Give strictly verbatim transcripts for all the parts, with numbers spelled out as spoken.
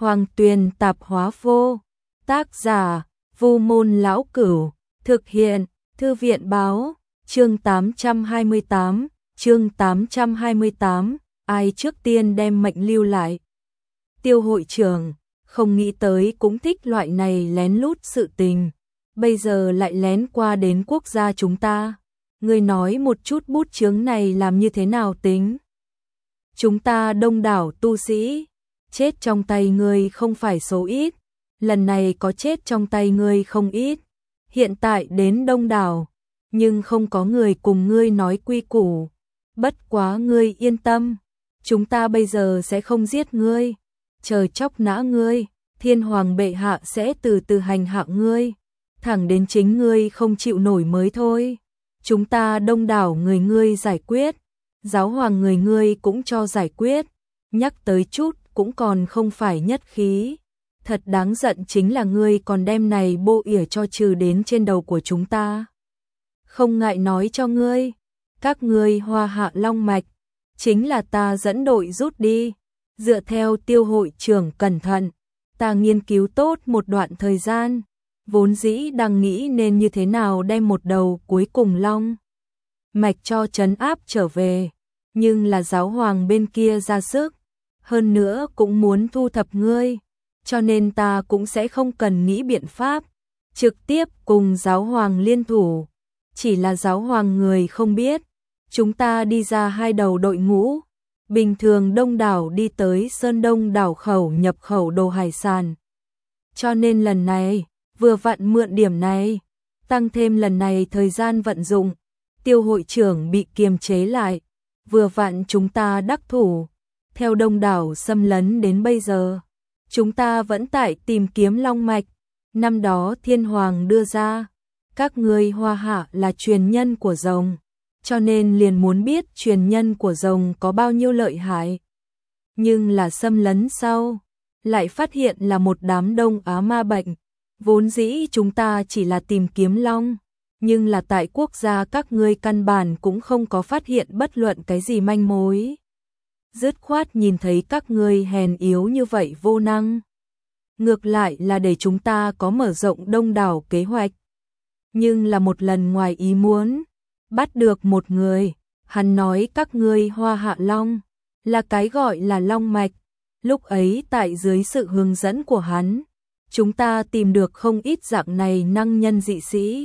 Hoàng Tuyền Tạp Hóa Vô. Tác giả: Vu Môn Lão Cửu. Thực hiện: Thư viện Báo. Chương tám trăm hai mươi tám. Chương tám trăm hai mươi tám. Ai trước tiên đem mệnh lưu lại? Tiêu hội trưởng không nghĩ tới cũng thích loại này lén lút sự tình, bây giờ lại lén qua đến quốc gia chúng ta. Ngươi nói một chút bút chướng này làm như thế nào tính? Chúng ta đông đảo tu sĩ, chết trong tay ngươi không phải số ít, lần này có chết trong tay ngươi không ít, hiện tại đến đông đảo, nhưng không có người cùng ngươi nói quy củ. Bất quá ngươi yên tâm, chúng ta bây giờ sẽ không giết ngươi, chờ chóc nã ngươi, Thiên Hoàng bệ hạ sẽ từ từ hành hạ ngươi, thẳng đến chính ngươi không chịu nổi mới thôi. Chúng ta đông đảo người ngươi giải quyết, giáo hoàng người ngươi cũng cho giải quyết, nhắc tới chút cũng còn không phải nhất khí. Thật đáng giận chính là ngươi còn đem này bộ ỉa cho trừ đến trên đầu của chúng ta. Không ngại nói cho ngươi, các ngươi Hoa Hạ Long Mạch, chính là ta dẫn đội rút đi. Dựa theo Tiêu hội trưởng cẩn thận, ta nghiên cứu tốt một đoạn thời gian, vốn dĩ đang nghĩ nên như thế nào đem một đầu cuối cùng Long Mạch cho trấn áp trở về, nhưng là giáo hoàng bên kia ra sức, hơn nữa cũng muốn thu thập ngươi, cho nên ta cũng sẽ không cần nghĩ biện pháp, trực tiếp cùng giáo hoàng liên thủ. Chỉ là giáo hoàng người không biết, chúng ta đi ra hai đầu đội ngũ, bình thường đông đảo đi tới Sơn Đông đảo khẩu nhập khẩu đồ hải sản. Cho nên lần này, vừa vặn mượn điểm này, tăng thêm lần này thời gian vận dụng, Tiêu hội trưởng bị kiềm chế lại, vừa vặn chúng ta đắc thủ, theo đông đảo xâm lấn đến bây giờ. Chúng ta vẫn tại tìm kiếm Long Mạch, năm đó Thiên Hoàng đưa ra, các ngươi Hoa Hạ là truyền nhân của rồng, cho nên liền muốn biết truyền nhân của rồng có bao nhiêu lợi hại. Nhưng là xâm lấn sau, lại phát hiện là một đám Đông Á ma bệnh, vốn dĩ chúng ta chỉ là tìm kiếm Long, nhưng là tại quốc gia các ngươi căn bản cũng không có phát hiện bất luận cái gì manh mối. Dứt khoát nhìn thấy các ngươi hèn yếu như vậy vô năng, ngược lại là để chúng ta có mở rộng đông đảo kế hoạch. Nhưng là một lần ngoài ý muốn, bắt được một người, hắn nói các ngươi Hoa Hạ Long là cái gọi là Long Mạch. Lúc ấy tại dưới sự hướng dẫn của hắn, chúng ta tìm được không ít dạng này năng nhân dị sĩ.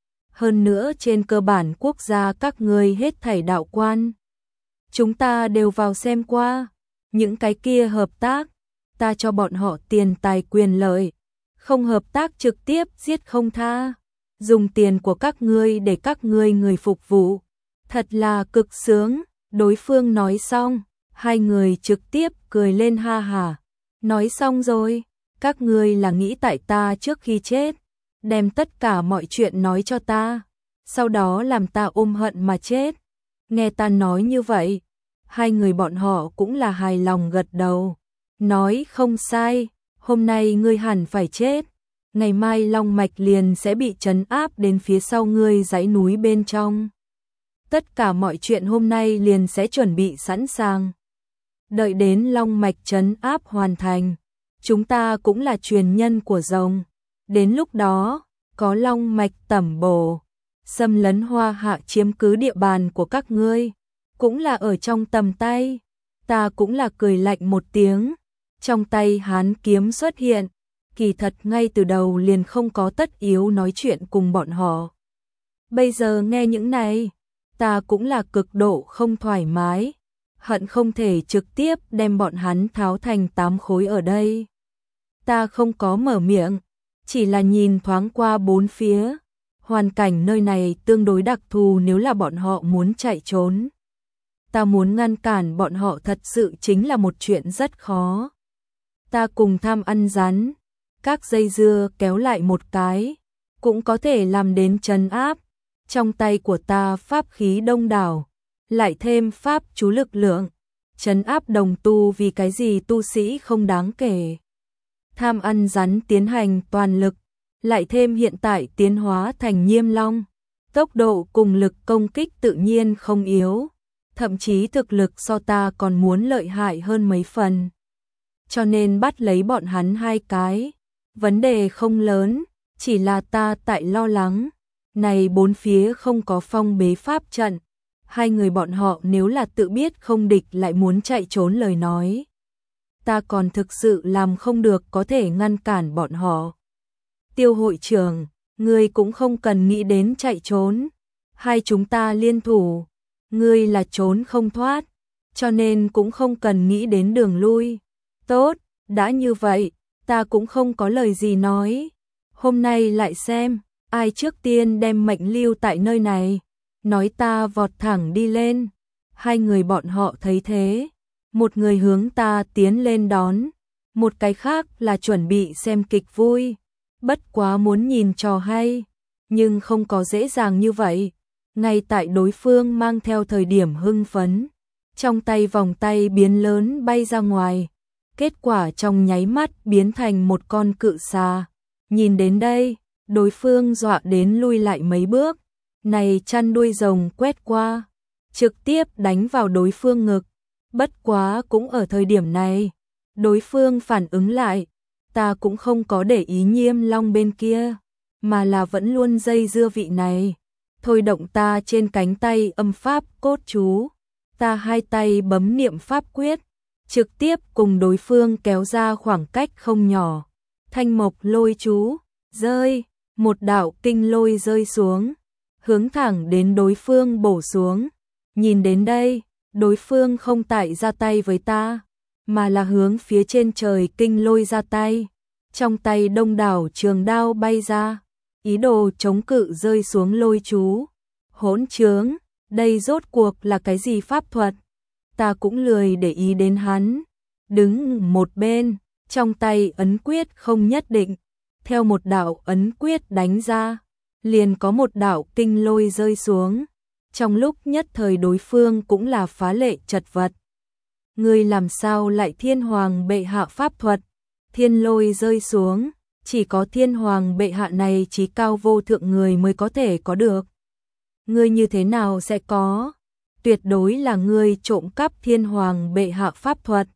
Hơn nữa trên cơ bản quốc gia các ngươi hết thảy đạo quan, chúng ta đều vào xem qua, những cái kia hợp tác, ta cho bọn họ tiền tài quyền lợi, không hợp tác trực tiếp giết không tha, dùng tiền của các ngươi để các ngươi người phục vụ, thật là cực sướng. Đối phương nói xong, hai người trực tiếp cười lên ha hả. Nói xong rồi, các ngươi là nghĩ tại ta trước khi chết, đem tất cả mọi chuyện nói cho ta, sau đó làm ta ôm hận mà chết. Nghe ta nói như vậy, hai người bọn họ cũng là hài lòng gật đầu, nói không sai, hôm nay ngươi hẳn phải chết, ngày mai Long Mạch liền sẽ bị trấn áp đến phía sau ngươi dãy núi bên trong. Tất cả mọi chuyện hôm nay liền sẽ chuẩn bị sẵn sàng. Đợi đến Long Mạch trấn áp hoàn thành, chúng ta cũng là truyền nhân của rồng. Đến lúc đó, có Long Mạch tẩm bổ, xâm lấn Hoa Hạ chiếm cứ địa bàn của các ngươi, cũng là ở trong tầm tay. Ta cũng là cười lạnh một tiếng, trong tay hán kiếm xuất hiện, kỳ thật ngay từ đầu liền không có tất yếu nói chuyện cùng bọn họ. Bây giờ nghe những này, ta cũng là cực độ không thoải mái, hận không thể trực tiếp đem bọn hắn tháo thành tám khối ở đây. Ta không có mở miệng, chỉ là nhìn thoáng qua bốn phía, hoàn cảnh nơi này tương đối đặc thù, nếu là bọn họ muốn chạy trốn, ta muốn ngăn cản bọn họ thật sự chính là một chuyện rất khó. Ta cùng tham ăn rắn, các dây dưa kéo lại một cái, cũng có thể làm đến trấn áp. Trong tay của ta pháp khí đông đảo, lại thêm pháp chú lực lượng, trấn áp đồng tu, vì cái gì tu sĩ không đáng kể. Tham ăn rắn tiến hành toàn lực, lại thêm hiện tại tiến hóa thành Nhiêm Long, tốc độ cùng lực công kích tự nhiên không yếu, thậm chí thực lực so ta còn muốn lợi hại hơn mấy phần. cho nên bắt lấy bọn hắn hai cái. Vấn đề không lớn, chỉ là ta tại lo lắng. Này bốn phía không có phong bế pháp trận. Hai người bọn họ nếu là tự biết không địch lại muốn chạy trốn lời nói. Ta còn thực sự làm không được có thể ngăn cản bọn họ. Tiêu hội trưởng, ngươi cũng không cần nghĩ đến chạy trốn. Hai chúng ta liên thủ, ngươi là trốn không thoát, cho nên cũng không cần nghĩ đến đường lui. Tốt, đã như vậy, ta cũng không có lời gì nói. Hôm nay lại xem, ai trước tiên đem mệnh lưu tại nơi này. Nói ta vọt thẳng đi lên. Hai người bọn họ thấy thế. Một người hướng ta tiến lên đón. Một cái khác là chuẩn bị xem kịch vui. Bất quá muốn nhìn trò hay. Nhưng không có dễ dàng như vậy. Ngay tại đối phương mang theo thời điểm hưng phấn. Trong tay vòng tay biến lớn bay ra ngoài. Kết quả trong nháy mắt biến thành một con cự xà. Nhìn đến đây, đối phương dọa đến lui lại mấy bước. Này chăn đuôi rồng quét qua, trực tiếp đánh vào đối phương ngực. Bất quá cũng ở thời điểm này, đối phương phản ứng lại. Ta cũng không có để ý Nhiêm Long bên kia, mà là vẫn luôn dây dưa vị này. Thôi động ta trên cánh tay âm pháp cốt chú. Ta hai tay bấm niệm pháp quyết, trực tiếp cùng đối phương kéo ra khoảng cách không nhỏ. Thanh mộc lôi chú, rơi, một đạo kinh lôi rơi xuống. Hướng thẳng đến đối phương bổ xuống. Nhìn đến đây, đối phương không tại ra tay với ta, mà là hướng phía trên trời kinh lôi ra tay. Trong tay đông đảo trường đao bay ra, ý đồ chống cự rơi xuống lôi chú. Hỗn trướng, đây rốt cuộc là cái gì pháp thuật? Ta cũng lười để ý đến hắn. Đứng một bên, trong tay ấn quyết không nhất định. Theo một đạo ấn quyết đánh ra, liền có một đạo kinh lôi rơi xuống. Trong lúc nhất thời đối phương cũng là phá lệ chật vật. Ngươi làm sao lại thiên hoàng bệ hạ pháp thuật? Thiên lôi rơi xuống, chỉ có thiên hoàng bệ hạ này chí cao vô thượng người mới có thể có được. Ngươi như thế nào sẽ có? Tuyệt đối là ngươi trộm cắp thiên hoàng bệ hạ pháp thuật.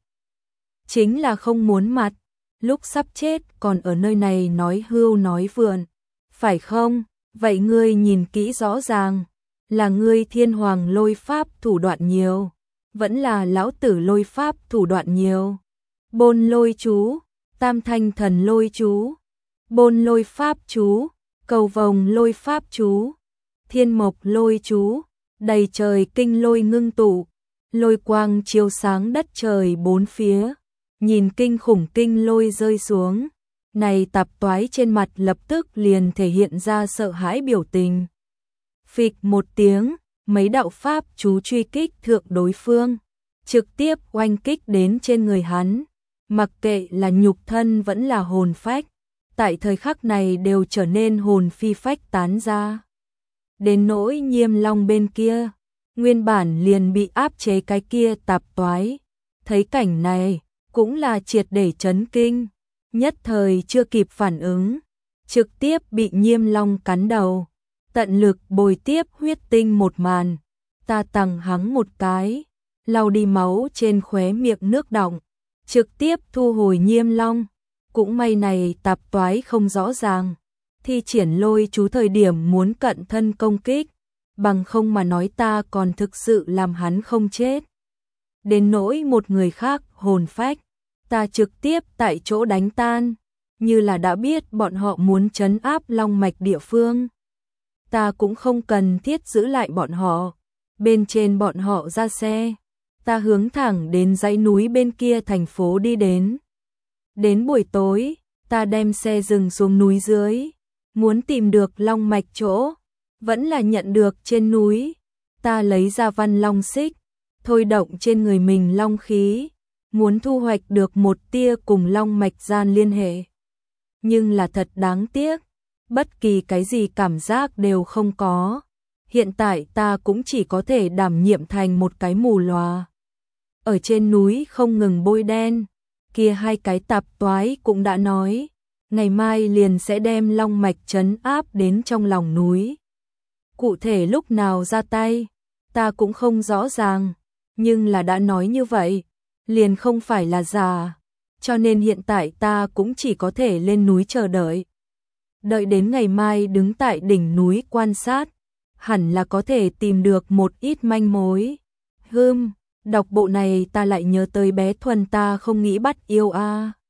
Chính là không muốn mặt, lúc sắp chết còn ở nơi này nói hưu nói vượn. Phải không? Vậy ngươi nhìn kỹ rõ ràng, là ngươi thiên hoàng lôi pháp thủ đoạn nhiều, vẫn là lão tử lôi pháp thủ đoạn nhiều. Bôn lôi chú, tam thanh thần lôi chú, bôn lôi pháp chú, cầu vồng lôi pháp chú, thiên mộc lôi chú, đầy trời kinh lôi ngưng tụ, lôi quang chiếu sáng đất trời bốn phía, nhìn kinh khủng kinh lôi rơi xuống. Này tạp toái trên mặt lập tức liền thể hiện ra sợ hãi biểu tình. Phịch một tiếng, mấy đạo pháp chú truy kích thượng đối phương, trực tiếp oanh kích đến trên người hắn. Mặc kệ là nhục thân vẫn là hồn phách, tại thời khắc này đều trở nên hồn phi phách tán ra. Đến nỗi Nhiêm Long bên kia, nguyên bản liền bị áp chế cái kia tạp toái. Thấy cảnh này, cũng là triệt để chấn kinh. Nhất thời chưa kịp phản ứng, trực tiếp bị Nhiêm Long cắn đầu. Tận lực bồi tiếp huyết tinh một màn. Ta tằng hắng một cái, lau đi máu trên khóe miệng nước đọng, trực tiếp thu hồi Nhiêm Long. Cũng may này tạp toái không rõ ràng, thi triển lôi chú thời điểm muốn cận thân công kích, bằng không mà nói ta còn thực sự làm hắn không chết. Đến nỗi một người khác hồn phách, ta trực tiếp tại chỗ đánh tan, như là đã biết bọn họ muốn trấn áp long mạch địa phương. Ta cũng không cần thiết giữ lại bọn họ, bên trên bọn họ ra xe, ta hướng thẳng đến dãy núi bên kia thành phố đi đến. Đến buổi tối, ta đem xe dừng xuống núi dưới, muốn tìm được long mạch chỗ, vẫn là nhận được trên núi. Ta lấy ra văn long xích, thôi động trên người mình long khí, muốn thu hoạch được một tia cùng long mạch gian liên hệ. Nhưng là thật đáng tiếc, bất kỳ cái gì cảm giác đều không có. Hiện tại ta cũng chỉ có thể đảm nhiệm thành một cái mù lòa. Ở trên núi không ngừng bôi đen, kia hai cái tạp toái cũng đã nói, ngày mai liền sẽ đem long mạch trấn áp đến trong lòng núi. Cụ thể lúc nào ra tay, ta cũng không rõ ràng, nhưng là đã nói như vậy, liền không phải là giả. cho nên hiện tại ta cũng chỉ có thể lên núi chờ đợi. Đợi đến ngày mai đứng tại đỉnh núi quan sát, hẳn là có thể tìm được một ít manh mối. Hừm, đọc bộ này ta lại nhớ tới bé Thuần ta không nghĩ bắt yêu a.